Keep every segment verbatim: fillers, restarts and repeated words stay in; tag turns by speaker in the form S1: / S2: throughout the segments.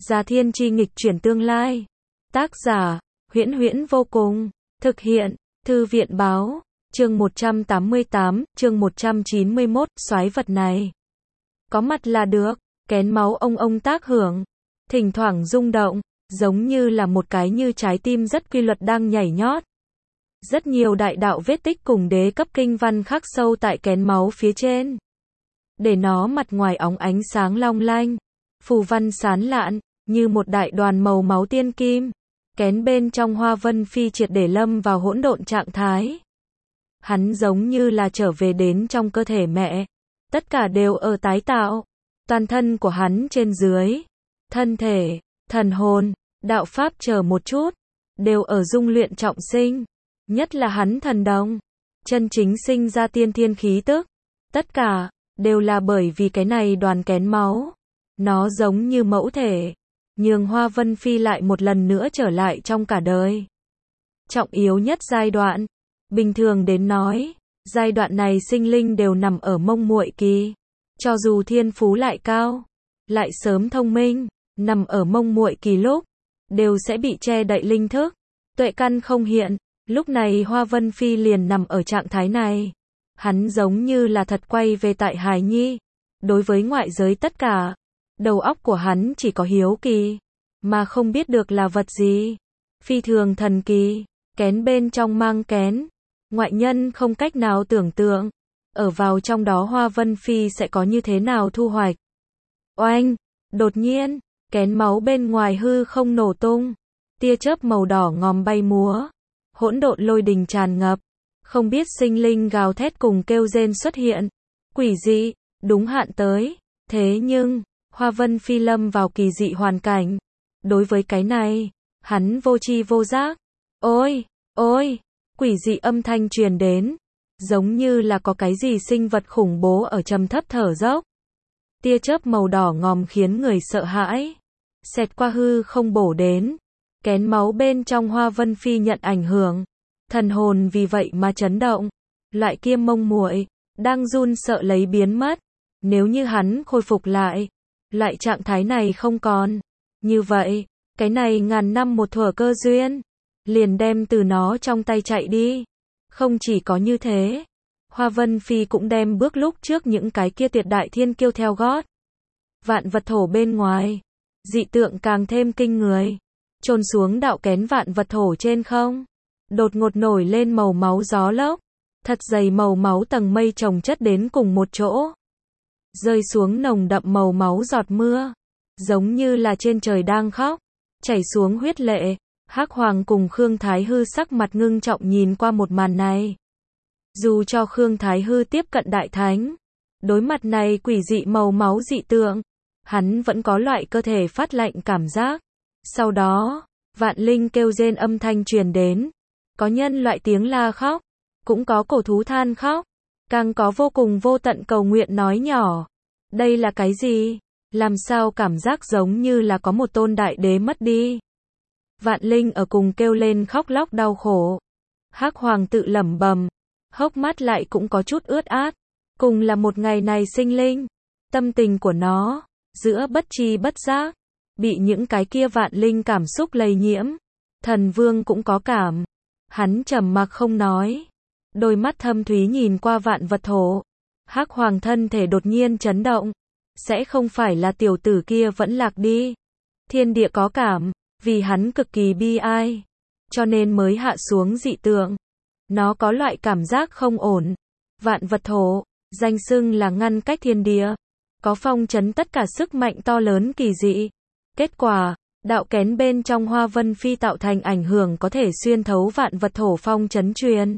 S1: Già Thiên Chi nghịch chuyển tương lai. Tác giả, Huyễn Huyễn vô cùng. Thực hiện, Thư viện báo. Chương một trăm tám mươi tám, chương một trăm chín mươi mốt, soái vật này. Có mặt là được, kén máu ông ông tác hưởng. Thỉnh thoảng rung động, giống như là một cái như trái tim rất quy luật đang nhảy nhót. Rất nhiều đại đạo vết tích cùng đế cấp kinh văn khắc sâu tại kén máu phía trên. Để nó mặt ngoài óng ánh sáng long lanh, phù văn sán lạn, như một đại đoàn màu máu tiên kim. Kén bên trong Hoa Vân Phi triệt để lâm vào hỗn độn trạng thái. Hắn giống như là trở về đến trong cơ thể mẹ. Tất cả đều ở tái tạo. Toàn thân của hắn trên dưới, thân thể, thần hồn, đạo pháp chờ một chút, đều ở dung luyện trọng sinh. Nhất là hắn thần đồng, chân chính sinh ra tiên thiên khí tức. Tất cả, đều là bởi vì cái này đoàn kén máu. Nó giống như mẫu thể, nhường Hoa Vân Phi lại một lần nữa trở lại trong cả đời. Trọng yếu nhất giai đoạn, bình thường đến nói, giai đoạn này sinh linh đều nằm ở mông muội kỳ. Cho dù thiên phú lại cao, lại sớm thông minh, nằm ở mông muội kỳ lúc, đều sẽ bị che đậy linh thức, tuệ căn không hiện. Lúc này Hoa Vân Phi liền nằm ở trạng thái này. Hắn giống như là thật quay về tại hài nhi. Đối với ngoại giới tất cả, đầu óc của hắn chỉ có hiếu kỳ, mà không biết được là vật gì. Phi thường thần kỳ, kén bên trong mang kén. Ngoại nhân không cách nào tưởng tượng, ở vào trong đó Hoa Vân Phi sẽ có như thế nào thu hoạch. Oanh, đột nhiên, kén máu bên ngoài hư không nổ tung. Tia chớp màu đỏ ngòm bay múa. Hỗn độn lôi đình tràn ngập. Không biết sinh linh gào thét cùng kêu rên xuất hiện. Quỷ dị, đúng hạn tới. Thế nhưng, Hoa Vân Phi lâm vào kỳ dị hoàn cảnh. Đối với cái này, hắn vô tri vô giác. Ôi, ôi, quỷ dị âm thanh truyền đến. Giống như là có cái gì sinh vật khủng bố ở trầm thấp thở dốc. Tia chớp màu đỏ ngòm khiến người sợ hãi. Xẹt qua hư không bổ đến. Kén máu bên trong Hoa Vân Phi nhận ảnh hưởng. Thần hồn vì vậy mà chấn động. Loại kia mông muội đang run sợ lấy biến mất. Nếu như hắn khôi phục lại, loại trạng thái này không còn. Như vậy, cái này ngàn năm một thuở cơ duyên, liền đem từ nó trong tay chạy đi. Không chỉ có như thế, Hoa Vân Phi cũng đem bước lúc trước những cái kia tuyệt đại thiên kiêu theo gót. Vạn vật thổ bên ngoài, dị tượng càng thêm kinh người. Chôn xuống đạo kén vạn vật thổ trên không. Đột ngột nổi lên màu máu gió lốc. Thật dày màu máu tầng mây chồng chất đến cùng một chỗ. Rơi xuống nồng đậm màu máu giọt mưa. Giống như là trên trời đang khóc. Chảy xuống huyết lệ. Hắc Hoàng cùng Khương Thái Hư sắc mặt ngưng trọng nhìn qua một màn này. Dù cho Khương Thái Hư tiếp cận đại thánh, đối mặt này quỷ dị màu máu dị tượng, hắn vẫn có loại cơ thể phát lạnh cảm giác. Sau đó, vạn linh kêu rên âm thanh truyền đến. Có nhân loại tiếng la khóc, cũng có cổ thú than khóc, càng có vô cùng vô tận cầu nguyện nói nhỏ. Đây là cái gì? Làm sao cảm giác giống như là có một tôn đại đế mất đi? Vạn linh ở cùng kêu lên khóc lóc đau khổ. Hắc Hoàng tự lẩm bẩm, hốc mắt lại cũng có chút ướt át. Cùng là một ngày này sinh linh, tâm tình của nó, giữa bất tri bất giác, bị những cái kia vạn linh cảm xúc lây nhiễm. Thần Vương cũng có cảm. Hắn trầm mặc không nói. Đôi mắt thâm thúy nhìn qua vạn vật thổ. Hắc Hoàng thân thể đột nhiên chấn động. Sẽ không phải là tiểu tử kia vẫn lạc đi. Thiên địa có cảm, vì hắn cực kỳ bi ai. Cho nên mới hạ xuống dị tượng. Nó có loại cảm giác không ổn. Vạn vật thổ, danh xưng là ngăn cách thiên địa. Có phong trấn tất cả sức mạnh to lớn kỳ dị. Kết quả, đạo kén bên trong Hoa Vân Phi tạo thành ảnh hưởng có thể xuyên thấu vạn vật thổ phong trấn truyền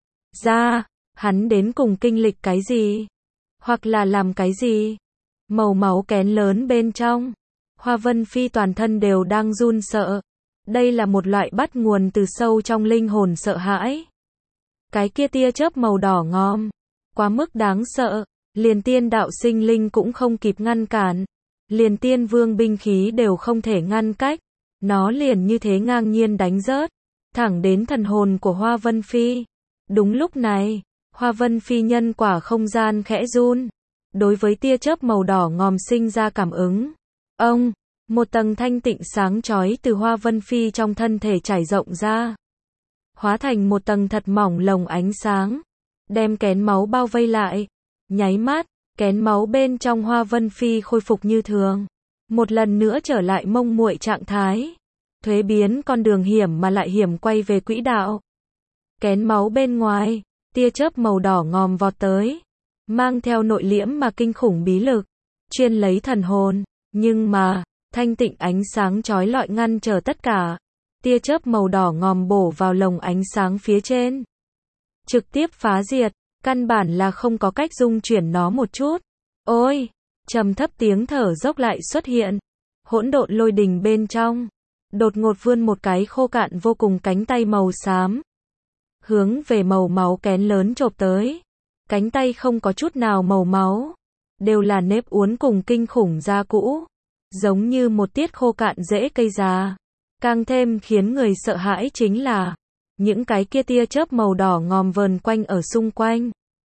S1: ra. Hắn đến cùng kinh lịch cái gì? Hoặc là làm cái gì? Màu máu kén lớn bên trong, Hoa Vân Phi toàn thân đều đang run sợ. Đây là một loại bắt nguồn từ sâu trong linh hồn sợ hãi. Cái kia tia chớp màu đỏ ngòm, quá mức đáng sợ, liền tiên đạo sinh linh cũng không kịp ngăn cản. Liền tiên vương binh khí đều không thể ngăn cách. Nó liền như thế ngang nhiên đánh rớt, thẳng đến thần hồn của Hoa Vân Phi. Đúng lúc này, Hoa Vân Phi nhân quả không gian khẽ run. Đối với tia chớp màu đỏ ngòm sinh ra cảm ứng. Ông, Một tầng thanh tịnh sáng chói từ Hoa Vân Phi trong thân thể trải rộng ra, hóa thành một tầng thật mỏng lồng ánh sáng, đem kén máu bao vây lại. Nháy mắt, kén máu bên trong Hoa Vân Phi khôi phục như thường, một lần nữa trở lại mông muội trạng thái, thuế biến con đường hiểm mà lại hiểm quay về quỹ đạo. Kén máu bên ngoài, tia chớp màu đỏ ngòm vọt tới, mang theo nội liễm mà kinh khủng bí lực, chuyên lấy thần hồn, nhưng mà, thanh tịnh ánh sáng chói lọi ngăn trở tất cả. Tia chớp màu đỏ ngòm bổ vào lồng ánh sáng phía trên, trực tiếp phá diệt, căn bản là không có cách dung chuyển nó một chút. Ôi, trầm thấp tiếng thở dốc lại xuất hiện. Hỗn độn lôi đình bên trong, đột ngột vươn một cái khô cạn vô cùng cánh tay màu xám, hướng về màu máu kén lớn chộp tới. Cánh tay không có chút nào màu máu, đều là nếp uốn cùng kinh khủng da cũ, giống như một tiết khô cạn rễ cây già. Càng thêm khiến người sợ hãi chính là những cái kia tia chớp màu đỏ ngòm vờn quanh ở xung quanh.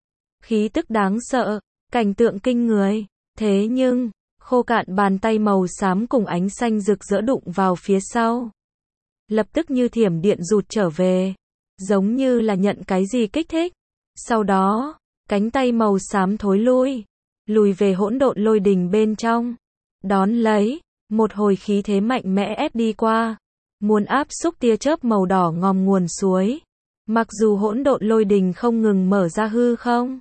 S1: Khí tức đáng sợ, cảnh tượng kinh người. Thế nhưng, khô cạn bàn tay màu xám cùng ánh xanh rực rỡ đụng vào phía sau, lập tức như thiểm điện rụt trở về, giống như là nhận cái gì kích thích. Sau đó, cánh tay màu xám thối lui, lùi về hỗn độn lôi đình bên trong. Đón lấy, một hồi khí thế mạnh mẽ ép đi qua, muốn áp xúc tia chớp màu đỏ ngòm nguồn suối. Mặc dù hỗn độn lôi đình không ngừng mở ra hư không,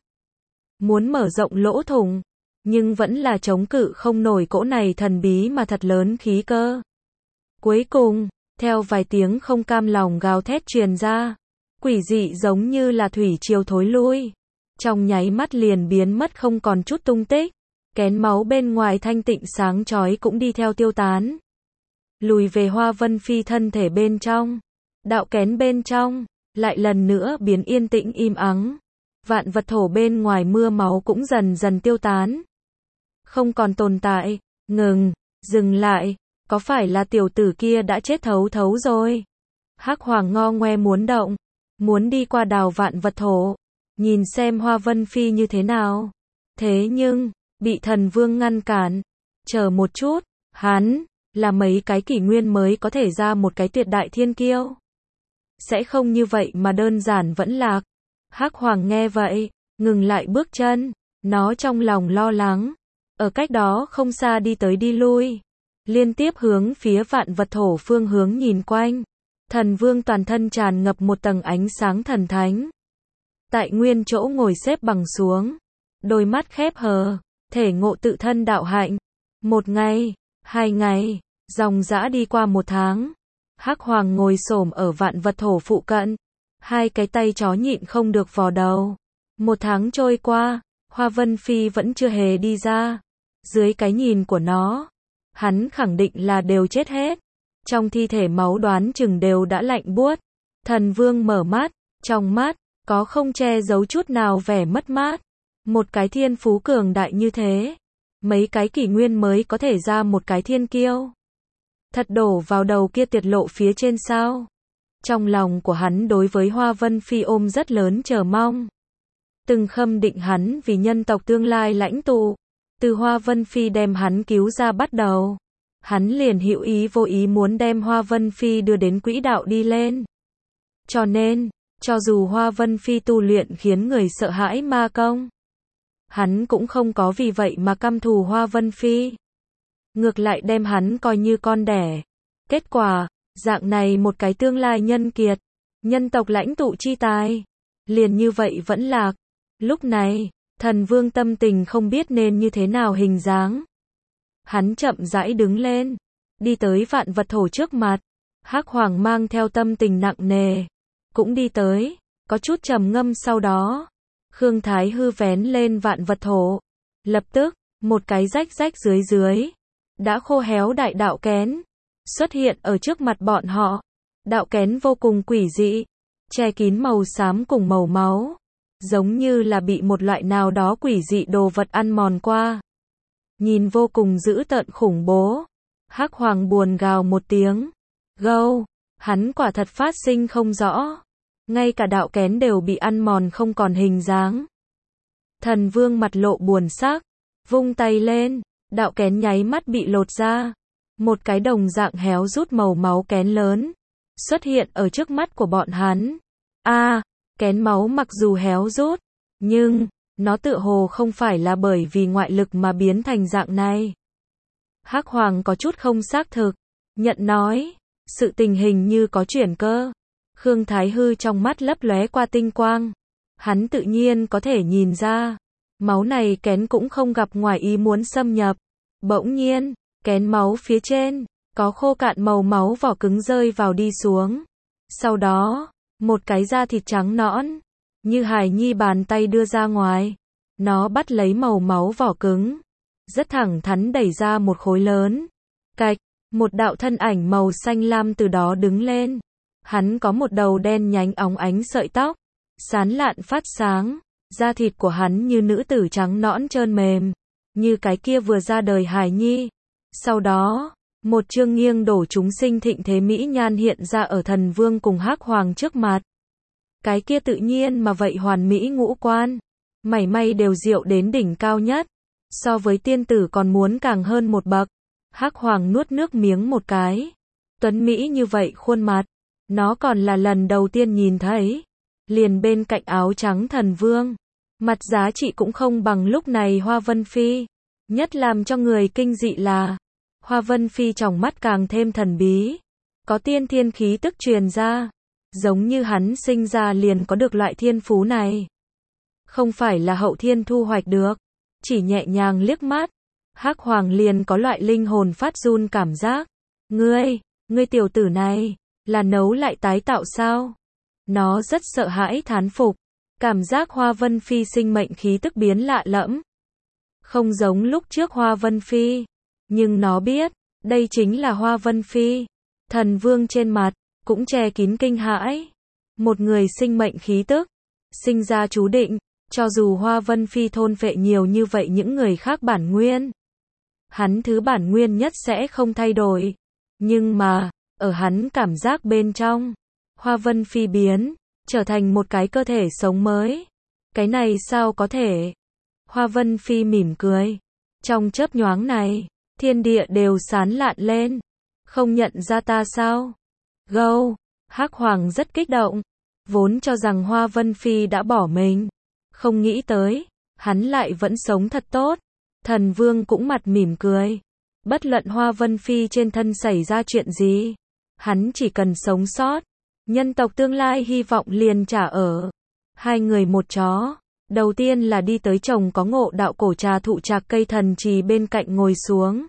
S1: muốn mở rộng lỗ thủng, nhưng vẫn là chống cự không nổi cỗ này thần bí mà thật lớn khí cơ. Cuối cùng, theo vài tiếng không cam lòng gào thét truyền ra, quỷ dị giống như là thủy triều thối lui, trong nháy mắt liền biến mất không còn chút tung tích. Kén máu bên ngoài thanh tịnh sáng chói cũng đi theo tiêu tán, lùi về Hoa Vân Phi thân thể bên trong. Đạo kén bên trong lại lần nữa biến yên tĩnh im ắng. Vạn vật thổ bên ngoài mưa máu cũng dần dần tiêu tán, không còn tồn tại. Ngừng, dừng lại, có phải là tiểu tử kia đã chết thấu thấu rồi? Hắc Hoàng ngo ngoe muốn động, muốn đi qua đào vạn vật thổ, nhìn xem Hoa Vân Phi như thế nào. Thế nhưng, bị thần vương ngăn cản. Chờ một chút, hắn là mấy cái kỷ nguyên mới có thể ra một cái tuyệt đại thiên kiêu, sẽ không như vậy mà đơn giản vẫn lạc. Hắc Hoàng nghe vậy, ngừng lại bước chân, nó trong lòng lo lắng, ở cách đó không xa đi tới đi lui, liên tiếp hướng phía vạn vật thổ phương hướng nhìn quanh. Thần vương toàn thân tràn ngập một tầng ánh sáng thần thánh, tại nguyên chỗ ngồi xếp bằng xuống, đôi mắt khép hờ, thể ngộ tự thân đạo hạnh. Một ngày, hai ngày, dòng dã đi qua một tháng. Hắc Hoàng ngồi xổm ở vạn vật thổ phụ cận, hai cái tay chó nhịn không được vò đầu. Một tháng trôi qua, Hoa Vân Phi vẫn chưa hề đi ra. Dưới cái nhìn của nó, hắn khẳng định là đều chết hết. Trong thi thể máu đoán chừng đều đã lạnh buốt. Thần vương mở mắt, trong mắt có không che giấu chút nào vẻ mất mát. Một cái thiên phú cường đại như thế, mấy cái kỷ nguyên mới có thể ra một cái thiên kiêu, thật đổ vào đầu kia tiệt lộ phía trên sao? Trong lòng của hắn đối với Hoa Vân Phi ôm rất lớn chờ mong, từng khâm định hắn vì nhân tộc tương lai lãnh tụ. Từ Hoa Vân Phi đem hắn cứu ra bắt đầu, hắn liền hữu ý vô ý muốn đem Hoa Vân Phi đưa đến quỹ đạo đi lên. Cho nên, cho dù Hoa Vân Phi tu luyện khiến người sợ hãi ma công, hắn cũng không có vì vậy mà căm thù Hoa Vân Phi, ngược lại đem hắn coi như con đẻ. Kết quả, dạng này một cái tương lai nhân kiệt, nhân tộc lãnh tụ chi tài, liền như vậy vẫn lạc. Lúc này, thần vương tâm tình không biết nên như thế nào hình dáng. Hắn chậm rãi đứng lên, đi tới vạn vật thổ trước mặt. Hắc Hoàng mang theo tâm tình nặng nề, cũng đi tới, có chút trầm ngâm. Sau đó, Khương Thái Hư vén lên vạn vật thổ, lập tức, một cái rách rách dưới dưới, đã khô héo đại đạo kén, xuất hiện ở trước mặt bọn họ. Đạo kén vô cùng quỷ dị, che kín màu xám cùng màu máu, giống như là bị một loại nào đó quỷ dị đồ vật ăn mòn qua. Nhìn vô cùng dữ tợn khủng bố. Hắc Hoàng buồn gào một tiếng. Gâu, hắn quả thật phát sinh không rõ. Ngay cả đạo kén đều bị ăn mòn không còn hình dáng. Thần vương mặt lộ buồn sắc, vung tay lên, đạo kén nháy mắt bị lột ra. một cái đồng dạng héo rút màu máu kén lớn xuất hiện ở trước mắt của bọn hắn. A, à, kén máu mặc dù héo rút, nhưng nó tựa hồ không phải là bởi vì ngoại lực mà biến thành dạng này. Hắc Hoàng có chút không xác thực, nhận nói, sự tình hình như có chuyển cơ. Khương Thái Hư trong mắt lấp lóe qua tinh quang, hắn tự nhiên có thể nhìn ra, máu này kén cũng không gặp ngoài ý muốn xâm nhập. Bỗng nhiên, kén máu phía trên có khô cạn màu máu vỏ cứng rơi vào đi xuống. Sau đó, một cái da thịt trắng nõn, như hài nhi bàn tay đưa ra ngoài. Nó bắt lấy màu máu vỏ cứng, rất thẳng thắn đẩy ra một khối lớn. Cạch, một đạo thân ảnh màu xanh lam từ đó đứng lên. Hắn có một đầu đen nhánh óng ánh sợi tóc, sán lạn phát sáng. Da thịt của hắn như nữ tử trắng nõn trơn mềm, như cái kia vừa ra đời hài nhi. Sau đó, một chương nghiêng đổ chúng sinh thịnh thế mỹ nhan hiện ra ở Thần Vương cùng Hắc Hoàng trước mặt. Cái kia tự nhiên mà vậy hoàn mỹ ngũ quan, mảy may đều diệu đến đỉnh cao nhất, so với tiên tử còn muốn càng hơn một bậc. Hắc Hoàng nuốt nước miếng một cái. Tuấn mỹ như vậy khuôn mặt, nó còn là lần đầu tiên nhìn thấy. Liền bên cạnh áo trắng Thần Vương, mặt giá trị cũng không bằng lúc này Hoa Vân Phi. Nhất làm cho người kinh dị là, Hoa Vân Phi trong mắt càng thêm thần bí, có tiên thiên khí tức truyền ra, giống như hắn sinh ra liền có được loại thiên phú này. Không phải là hậu thiên thu hoạch được, chỉ nhẹ nhàng liếc mắt, Hắc Hoàng liền có loại linh hồn phát run cảm giác. Ngươi, ngươi tiểu tử này, là nấu lại tái tạo sao? Nó rất sợ hãi thán phục, cảm giác Hoa Vân Phi sinh mệnh khí tức biến lạ lẫm. Không giống lúc trước Hoa Vân Phi, nhưng nó biết, đây chính là Hoa Vân Phi. Thần Vương trên mặt, cũng che kín kinh hãi. Một người sinh mệnh khí tức, sinh ra chú định, cho dù Hoa Vân Phi thôn phệ nhiều như vậy những người khác bản nguyên. Hắn thứ bản nguyên nhất sẽ không thay đổi. Nhưng mà, ở hắn cảm giác bên trong, Hoa Vân Phi biến, trở thành một cái cơ thể sống mới. Cái này sao có thể? Hoa Vân Phi mỉm cười. Trong chớp nhoáng này, thiên địa đều sán lạn lên. Không nhận ra ta sao? Gâu, Hắc Hoàng rất kích động. Vốn cho rằng Hoa Vân Phi đã bỏ mình. Không nghĩ tới, hắn lại vẫn sống thật tốt. Thần Vương cũng mặt mỉm cười. Bất luận Hoa Vân Phi trên thân xảy ra chuyện gì, hắn chỉ cần sống sót. Nhân tộc tương lai hy vọng liền trả ở. Hai người một chó. Đầu tiên là đi tới trồng có ngộ đạo cổ trà thụ trạc cây thần trì bên cạnh ngồi xuống.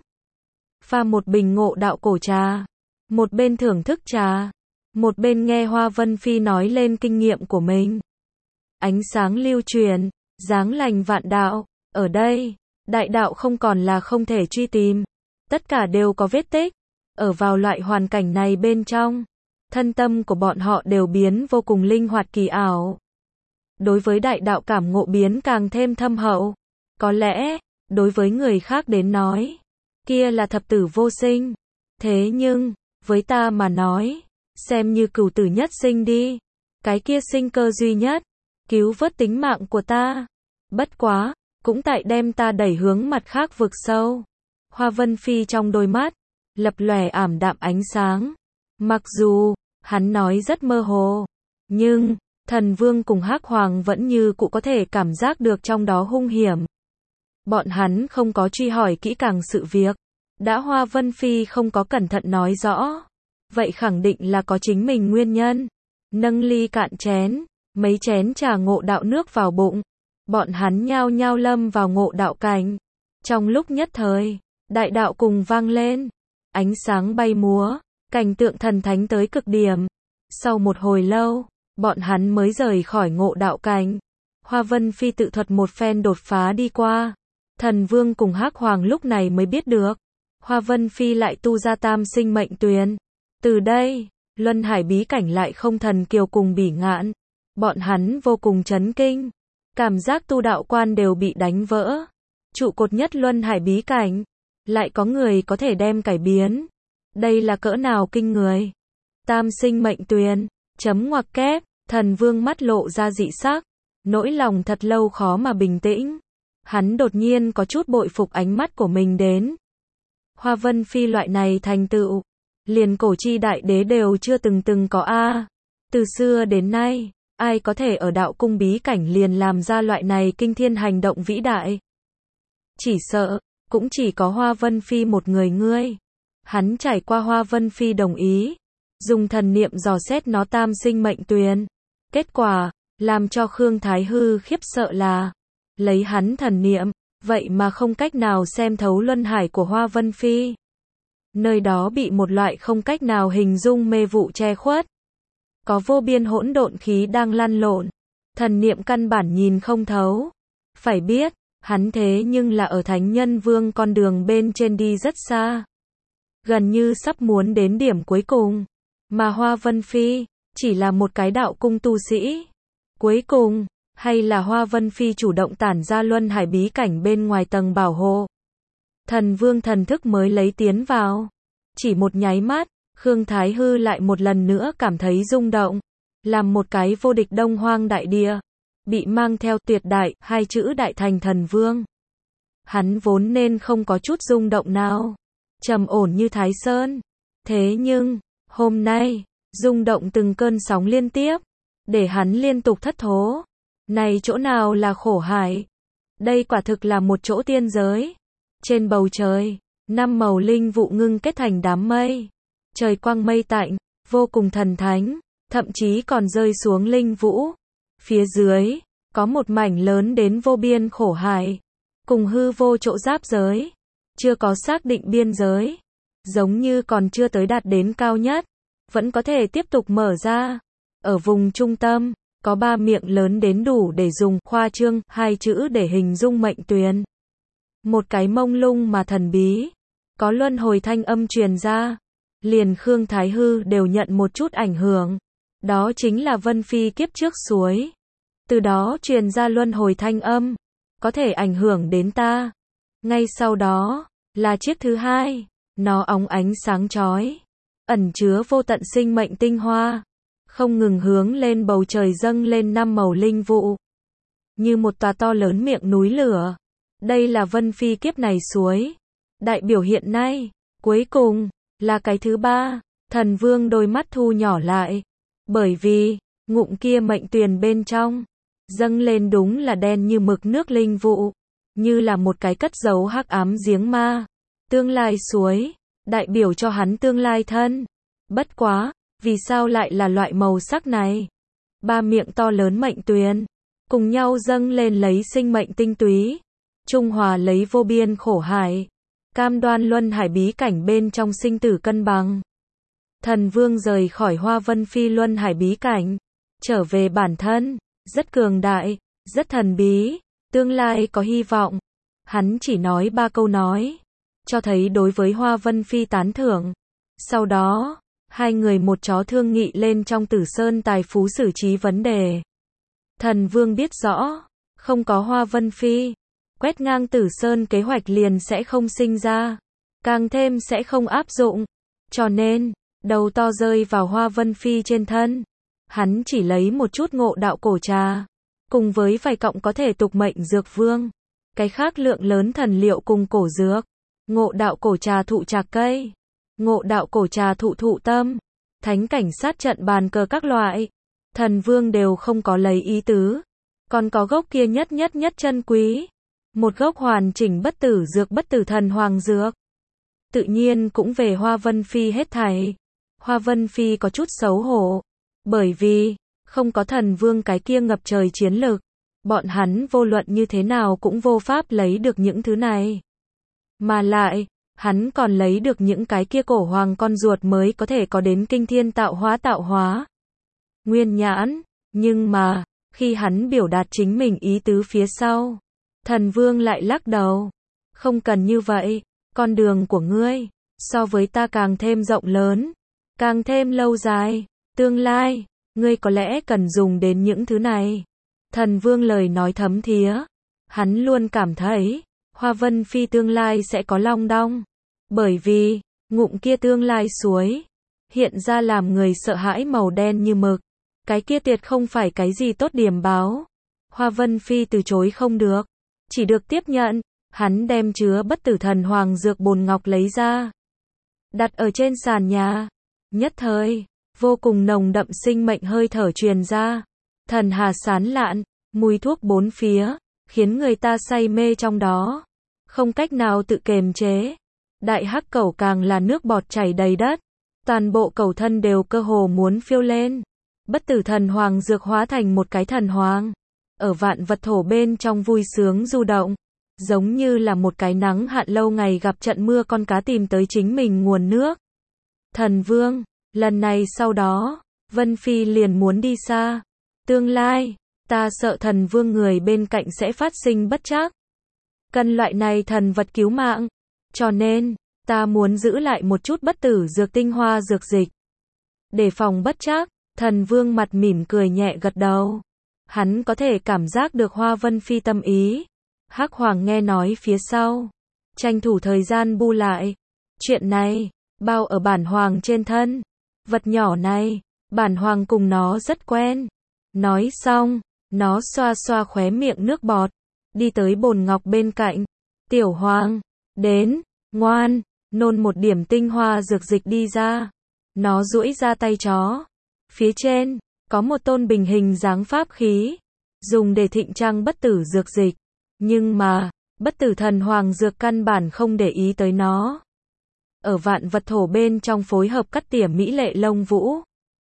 S1: Pha một bình ngộ đạo cổ trà. Một bên thưởng thức trà. Một bên nghe Hoa Vân Phi nói lên kinh nghiệm của mình. Ánh sáng lưu truyền, dáng lành vạn đạo. Ở đây, đại đạo không còn là không thể truy tìm. Tất cả đều có vết tích. Ở vào loại hoàn cảnh này bên trong, thân tâm của bọn họ đều biến vô cùng linh hoạt kỳ ảo. Đối với đại đạo cảm ngộ biến càng thêm thâm hậu. Có lẽ, đối với người khác đến nói, kia là thập tử vô sinh. Thế nhưng, với ta mà nói, xem như cửu tử nhất sinh đi. Cái kia sinh cơ duy nhất, cứu vớt tính mạng của ta. Bất quá, cũng tại đem ta đẩy hướng mặt khác vực sâu. Hoa Vân Phi trong đôi mắt, lập lòe ảm đạm ánh sáng. Mặc dù, hắn nói rất mơ hồ, nhưng Thần Vương cùng Hắc Hoàng vẫn như cụ có thể cảm giác được trong đó hung hiểm. Bọn hắn không có truy hỏi kỹ càng sự việc. Đã Hoa Vân Phi không có cẩn thận nói rõ. Vậy khẳng định là có chính mình nguyên nhân. Nâng ly cạn chén, mấy chén trà ngộ đạo nước vào bụng. Bọn hắn nhao nhao lâm vào ngộ đạo cảnh. Trong lúc nhất thời, đại đạo cùng vang lên. Ánh sáng bay múa, cảnh tượng thần thánh tới cực điểm. Sau một hồi lâu, bọn hắn mới rời khỏi ngộ đạo cảnh. Hoa Vân Phi tự thuật một phen đột phá đi qua. Thần Vương cùng Hắc Hoàng lúc này mới biết được. Hoa Vân Phi lại tu ra tam sinh mệnh tuyền. Từ đây, Luân Hải bí cảnh lại không thần kiều cùng bỉ ngạn. Bọn hắn vô cùng chấn kinh. Cảm giác tu đạo quan đều bị đánh vỡ. Trụ cột nhất Luân Hải bí cảnh. Lại có người có thể đem cải biến. Đây là cỡ nào kinh người. Tam sinh mệnh tuyền. Chấm ngoặc kép. Thần Vương mắt lộ ra dị sắc. Nỗi lòng thật lâu khó mà bình tĩnh. Hắn đột nhiên có chút bội phục ánh mắt của mình đến. Hoa Vân Phi loại này thành tựu, liền cổ chi đại đế đều chưa từng từng có a. Từ xưa đến nay, ai có thể ở đạo cung bí cảnh liền làm ra loại này kinh thiên hành động vĩ đại? Chỉ sợ, cũng chỉ có Hoa Vân Phi một người ngươi. Hắn trải qua Hoa Vân Phi đồng ý, dùng thần niệm dò xét nó tam sinh mệnh tuyền. Kết quả, làm cho Khương Thái Hư khiếp sợ là, lấy hắn thần niệm, vậy mà không cách nào xem thấu luân hải của Hoa Vân Phi. Nơi đó bị một loại không cách nào hình dung mê vụ che khuất. Có vô biên hỗn độn khí đang lăn lộn, thần niệm căn bản nhìn không thấu. Phải biết, hắn thế nhưng là ở Thánh Nhân Vương con đường bên trên đi rất xa. Gần như sắp muốn đến điểm cuối cùng. Mà Hoa Vân Phi, chỉ là một cái đạo cung tu sĩ. Cuối cùng, hay là Hoa Vân Phi chủ động tản ra luân hải bí cảnh bên ngoài tầng bảo hộ. Thần Vương thần thức mới lấy tiến vào. Chỉ một nháy mắt, Khương Thái Hư lại một lần nữa cảm thấy rung động. Làm một cái vô địch đông hoang đại địa. Bị mang theo tuyệt đại, hai chữ đại thành thần vương. Hắn vốn nên không có chút rung động nào. Trầm ổn như Thái Sơn. Thế nhưng, hôm nay, rung động từng cơn sóng liên tiếp. Để hắn liên tục thất thố. Này chỗ nào là khổ hải? Đây quả thực là một chỗ tiên giới. Trên bầu trời, năm màu linh vụ ngưng kết thành đám mây. Trời quang mây tạnh, vô cùng thần thánh, thậm chí còn rơi xuống linh vũ. Phía dưới, có một mảnh lớn đến vô biên khổ hải. Cùng hư vô chỗ giáp giới. Chưa có xác định biên giới. Giống như còn chưa tới đạt đến cao nhất. Vẫn có thể tiếp tục mở ra. Ở vùng trung tâm, có ba miệng lớn đến đủ để dùng khoa trương, hai chữ để hình dung mệnh tuyền. Một cái mông lung mà thần bí. Có luân hồi thanh âm truyền ra. Liền Khương Thái Hư đều nhận một chút ảnh hưởng. Đó chính là Vân Phi kiếp trước suối. Từ đó truyền ra luân hồi thanh âm. Có thể ảnh hưởng đến ta. Ngay sau đó, là chiếc thứ hai. Nó óng ánh sáng chói. Ẩn chứa vô tận sinh mệnh tinh hoa. Không ngừng hướng lên bầu trời dâng lên năm màu linh vụ. Như một tòa to lớn miệng núi lửa. Đây là Vân Phi kiếp này suối. Đại biểu hiện nay. Cuối cùng, là cái thứ ba. Thần Vương đôi mắt thu nhỏ lại. Bởi vì, ngụm kia mệnh tuyền bên trong. Dâng lên đúng là đen như mực nước linh vụ. Như là một cái cất giấu hắc ám giếng ma. Tương lai suối. Đại biểu cho hắn tương lai thân. Bất quá, vì sao lại là loại màu sắc này? Ba miệng to lớn mệnh tuyền. Cùng nhau dâng lên lấy sinh mệnh tinh túy. Trung hòa lấy vô biên khổ hải. Cam đoan luân hải bí cảnh bên trong sinh tử cân bằng. Thần Vương rời khỏi Hoa Vân Phi luân hải bí cảnh. Trở về bản thân. Rất cường đại. Rất thần bí. Tương lai có hy vọng. Hắn chỉ nói ba câu nói. Cho thấy đối với Hoa Vân Phi tán thưởng. Sau đó, hai người một chó thương nghị lên trong Tử Sơn tài phú xử trí vấn đề. Thần Vương biết rõ. Không có Hoa Vân Phi. Quét ngang Tử Sơn kế hoạch liền sẽ không sinh ra. Càng thêm sẽ không áp dụng. Cho nên, đầu to rơi vào Hoa Vân Phi trên thân. Hắn chỉ lấy một chút ngộ đạo cổ trà. Cùng với vài cọng có thể tục mệnh dược vương. Cái khác lượng lớn thần liệu cùng cổ dược. Ngộ đạo cổ trà thụ trà cây. Ngộ đạo cổ trà thụ thụ tâm. Thánh cảnh sát trận bàn cờ các loại. Thần Vương đều không có lấy ý tứ. Còn có gốc kia nhất nhất nhất chân quý. Một gốc hoàn chỉnh bất tử dược bất tử thần hoàng dược. Tự nhiên cũng về Hoa Vân Phi hết thảy. Hoa Vân Phi có chút xấu hổ. Bởi vì, không có thần Vương cái kia ngập trời chiến lực. Bọn hắn vô luận như thế nào cũng vô pháp lấy được những thứ này. Mà lại, hắn còn lấy được những cái kia cổ hoàng con ruột mới có thể có đến kinh thiên tạo hóa tạo hóa. Nguyên nhãn, nhưng mà, khi hắn biểu đạt chính mình ý tứ phía sau, thần Vương lại lắc đầu. Không cần như vậy, con đường của ngươi, so với ta càng thêm rộng lớn, càng thêm lâu dài, tương lai, ngươi có lẽ cần dùng đến những thứ này. Thần Vương lời nói thấm thía, hắn luôn cảm thấy, Hoa Vân Phi tương lai sẽ có long đong. Bởi vì, ngụm kia tương lai suối, hiện ra làm người sợ hãi màu đen như mực. Cái kia tuyệt không phải cái gì tốt điểm báo. Hoa Vân Phi từ chối không được. Chỉ được tiếp nhận. Hắn đem chứa bất tử thần hoàng dược bồn ngọc lấy ra, đặt ở trên sàn nhà. Nhất thời, vô cùng nồng đậm sinh mệnh hơi thở truyền ra. Thần hà sán lạn, mùi thuốc bốn phía, khiến người ta say mê trong đó, không cách nào tự kiềm chế. Đại hắc cẩu càng là nước bọt chảy đầy đất, toàn bộ cẩu thân đều cơ hồ muốn phiêu lên. Bất tử thần hoàng dược hóa thành một cái thần hoàng, ở vạn vật thổ bên trong vui sướng du động, giống như là một cái nắng hạn lâu ngày gặp trận mưa con cá tìm tới chính mình nguồn nước. Thần vương, lần này sau đó, Vân Phi liền muốn đi xa. Tương lai, ta sợ thần vương người bên cạnh sẽ phát sinh bất trắc. Cần loại này thần vật cứu mạng, cho nên, ta muốn giữ lại một chút bất tử dược tinh hoa dược dịch. Để phòng bất trắc, thần vương mặt mỉm cười nhẹ gật đầu. Hắn có thể cảm giác được Hoa Vân Phi tâm ý. Hắc Hoàng nghe nói phía sau, tranh thủ thời gian bu lại. Chuyện này, bao ở bản hoàng trên thân. Vật nhỏ này, bản hoàng cùng nó rất quen. Nói xong, nó xoa xoa khóe miệng nước bọt, đi tới bồn ngọc bên cạnh. Tiểu hoàng, đến, ngoan, nôn một điểm tinh hoa dược dịch đi ra. Nó duỗi ra tay chó. Phía trên, có một tôn bình hình dáng pháp khí, dùng để thịnh trang bất tử dược dịch. Nhưng mà, bất tử thần hoàng dược căn bản không để ý tới nó. Ở vạn vật thổ bên trong phối hợp cắt tỉa mỹ lệ lông vũ.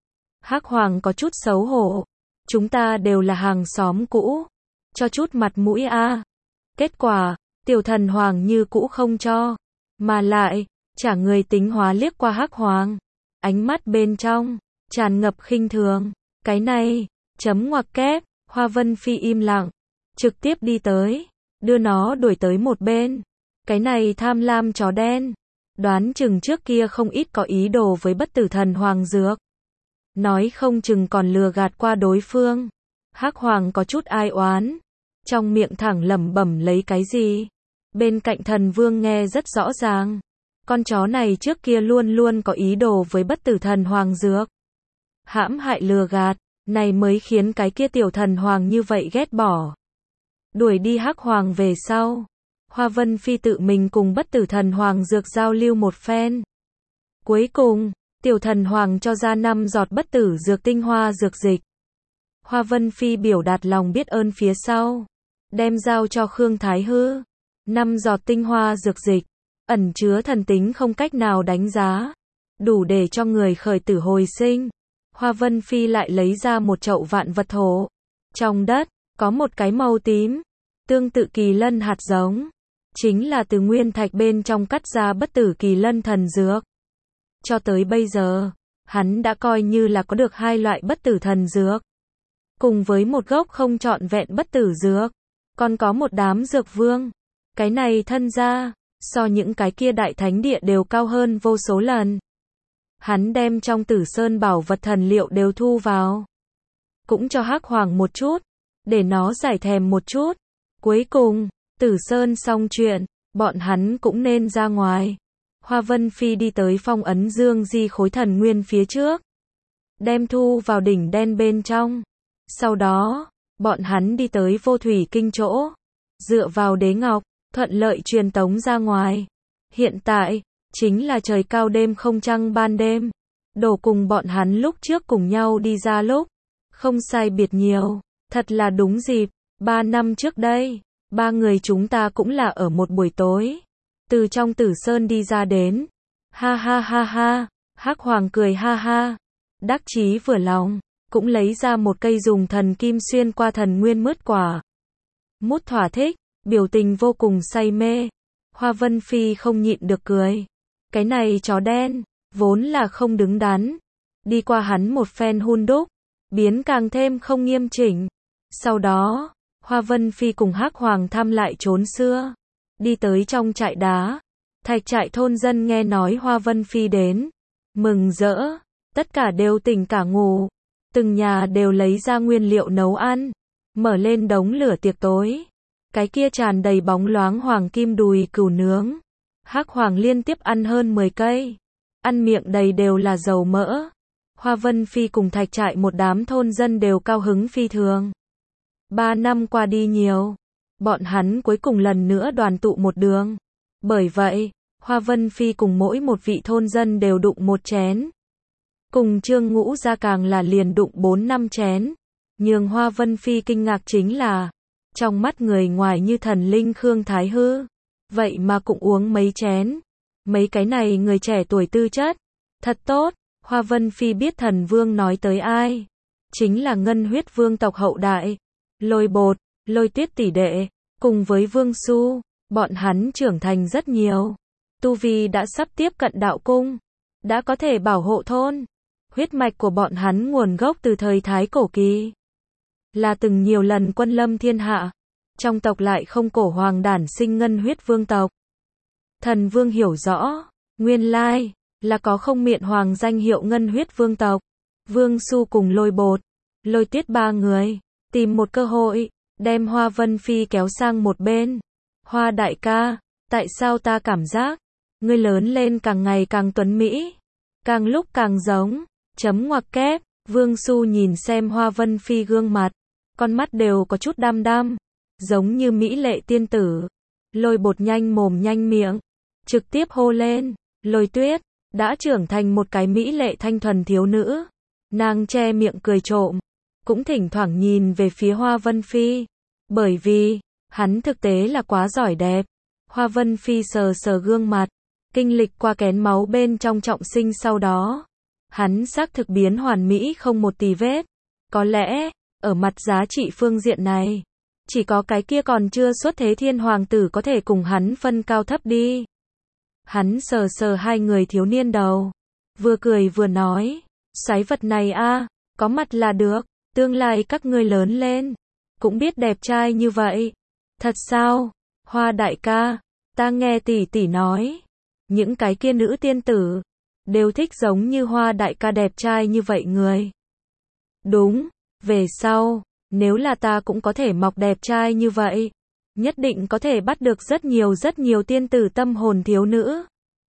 S1: Hắc Hoàng có chút xấu hổ. Chúng ta đều là hàng xóm cũ. Cho chút mặt mũi a. Kết quả, tiểu thần hoàng như cũ không cho. Mà lại, trả người tính hóa liếc qua Hắc Hoàng. Ánh mắt bên trong, tràn ngập khinh thường. Cái này, chấm ngoặc kép, Hoa Vân Phi im lặng. Trực tiếp đi tới, đưa nó đuổi tới một bên. Cái này tham lam chó đen. Đoán chừng trước kia không ít có ý đồ với bất tử thần hoàng dược. Nói không chừng còn lừa gạt qua đối phương. Hắc Hoàng có chút ai oán. Trong miệng thẳng lẩm bẩm lấy cái gì. Bên cạnh thần vương nghe rất rõ ràng. Con chó này trước kia luôn luôn có ý đồ với bất tử thần hoàng dược. Hãm hại lừa gạt, này mới khiến cái kia tiểu thần hoàng như vậy ghét bỏ. Đuổi đi Hắc Hoàng về sau. Hoa Vân Phi tự mình cùng bất tử thần hoàng dược giao lưu một phen. Cuối cùng, tiểu thần hoàng cho ra năm giọt bất tử dược tinh hoa dược dịch. Hoa Vân Phi biểu đạt lòng biết ơn phía sau. Đem giao cho Khương Thái Hư. Năm giọt tinh hoa dược dịch. Ẩn chứa thần tính không cách nào đánh giá. Đủ để cho người khởi tử hồi sinh. Hoa Vân Phi lại lấy ra một chậu vạn vật thổ. Trong đất, có một cái màu tím. Tương tự kỳ lân hạt giống. Chính là từ nguyên thạch bên trong cắt ra bất tử kỳ lân thần dược. Cho tới bây giờ, hắn đã coi như là có được hai loại bất tử thần dược. Cùng với một gốc không trọn vẹn bất tử dược. Còn có một đám dược vương. Cái này thân ra, so những cái kia đại thánh địa đều cao hơn vô số lần. Hắn đem trong Tử Sơn bảo vật thần liệu đều thu vào. Cũng cho Hắc Hoàng một chút. Để nó giải thèm một chút. Cuối cùng, Tử Sơn xong chuyện, bọn hắn cũng nên ra ngoài. Hoa Vân Phi đi tới phong ấn dương di khối thần nguyên phía trước. Đem thu vào đỉnh đen bên trong. Sau đó, bọn hắn đi tới vô thủy kinh chỗ. Dựa vào đế ngọc, thuận lợi truyền tống ra ngoài. Hiện tại, chính là trời cao đêm không trăng ban đêm. Đổ cùng bọn hắn lúc trước cùng nhau đi ra lúc. Không sai biệt nhiều, thật là đúng dịp. Ba năm trước đây, ba người chúng ta cũng là ở một buổi tối. Từ trong Tử Sơn đi ra đến. Ha ha ha ha, Hắc Hoàng cười ha ha. Đắc chí vừa lòng, cũng lấy ra một cây dùng thần kim xuyên qua thần nguyên mứt quả. Mút thỏa thích, biểu tình vô cùng say mê. Hoa Vân Phi không nhịn được cười. Cái này chó đen, vốn là không đứng đắn. Đi qua hắn một phen hun đúc, biến càng thêm không nghiêm chỉnh. Sau đó, Hoa Vân Phi cùng Hắc Hoàng thăm lại trốn xưa. Đi tới trong trại đá. Thạch trại thôn dân nghe nói Hoa Vân Phi đến. Mừng rỡ. Tất cả đều tỉnh cả ngủ. Từng nhà đều lấy ra nguyên liệu nấu ăn. Mở lên đống lửa tiệc tối. Cái kia tràn đầy bóng loáng hoàng kim đùi cừu nướng. Hắc Hoàng liên tiếp ăn hơn mười cây. Ăn miệng đầy đều là dầu mỡ. Hoa Vân Phi cùng thạch trại một đám thôn dân đều cao hứng phi thường. Ba năm qua đi nhiều. bọn hắn cuối cùng lần nữa đoàn tụ một đường. Bởi vậy, Hoa Vân Phi cùng mỗi một vị thôn dân đều đụng một chén. Cùng Trương Ngũ ra càng là liền đụng bốn năm chén. Nhưng Hoa Vân Phi kinh ngạc chính là, trong mắt người ngoài như thần linh Khương Thái Hư, vậy mà cũng uống mấy chén. Mấy cái này người trẻ tuổi tư chất, thật tốt. Hoa Vân Phi biết thần vương nói tới ai, chính là ngân huyết vương tộc hậu đại, Lôi Bột, Lôi Tuyết tỷ đệ, cùng với Vương Su, bọn hắn trưởng thành rất nhiều. Tu vi đã sắp tiếp cận đạo cung, đã có thể bảo hộ thôn. Huyết mạch của bọn hắn nguồn gốc từ thời Thái Cổ Kỳ, là từng nhiều lần quân lâm thiên hạ. Trong tộc lại không cổ hoàng đản sinh ngân huyết vương tộc. Thần vương hiểu rõ, nguyên lai là có không miệng hoàng danh hiệu ngân huyết vương tộc. Vương Su cùng Lôi Bột, Lôi Tuyết ba người, tìm một cơ hội, đem Hoa Vân Phi kéo sang một bên. Hoa đại ca, tại sao ta cảm giác, ngươi lớn lên càng ngày càng tuấn mỹ, càng lúc càng giống, chấm ngoặc kép. Vương Su nhìn xem Hoa Vân Phi gương mặt, con mắt đều có chút đăm đăm, giống như mỹ lệ tiên tử. Lôi Bột nhanh mồm nhanh miệng, trực tiếp hô lên, Lôi Tuyết, đã trưởng thành một cái mỹ lệ thanh thuần thiếu nữ. Nàng che miệng cười trộm, cũng thỉnh thoảng nhìn về phía Hoa Vân Phi, bởi vì, hắn thực tế là quá giỏi đẹp. Hoa Vân Phi sờ sờ gương mặt, kinh lịch qua kén máu bên trong trọng sinh sau đó, hắn xác thực biến hoàn mỹ không một tì vết. Có lẽ, ở mặt giá trị phương diện này, chỉ có cái kia còn chưa xuất thế thiên hoàng tử có thể cùng hắn phân cao thấp đi. Hắn sờ sờ hai người thiếu niên đầu, vừa cười vừa nói, xoáy vật này a, có mặt là được, tương lai các ngươi lớn lên, cũng biết đẹp trai như vậy. Thật sao? Hoa đại ca, ta nghe tỷ tỷ nói, những cái kia nữ tiên tử, đều thích giống như Hoa đại ca đẹp trai như vậy người. Đúng, về sau, nếu là ta cũng có thể mọc đẹp trai như vậy, nhất định có thể bắt được rất nhiều rất nhiều tiên tử tâm hồn thiếu nữ.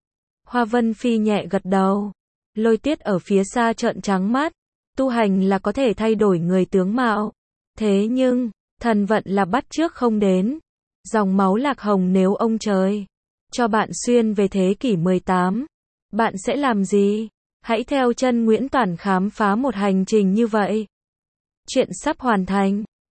S1: Hoa Vân Phi nhẹ gật đầu. Lôi Tuyết ở phía xa trợn trắng mắt, tu hành là có thể thay đổi người tướng mạo. Thế nhưng, thần vận là bắt chước không đến. Dòng máu lạc hồng nếu ông trời cho bạn xuyên về thế kỷ mười tám, bạn sẽ làm gì? Hãy theo chân Nguyễn Toản khám phá một hành trình như vậy. Chuyện sắp hoàn thành.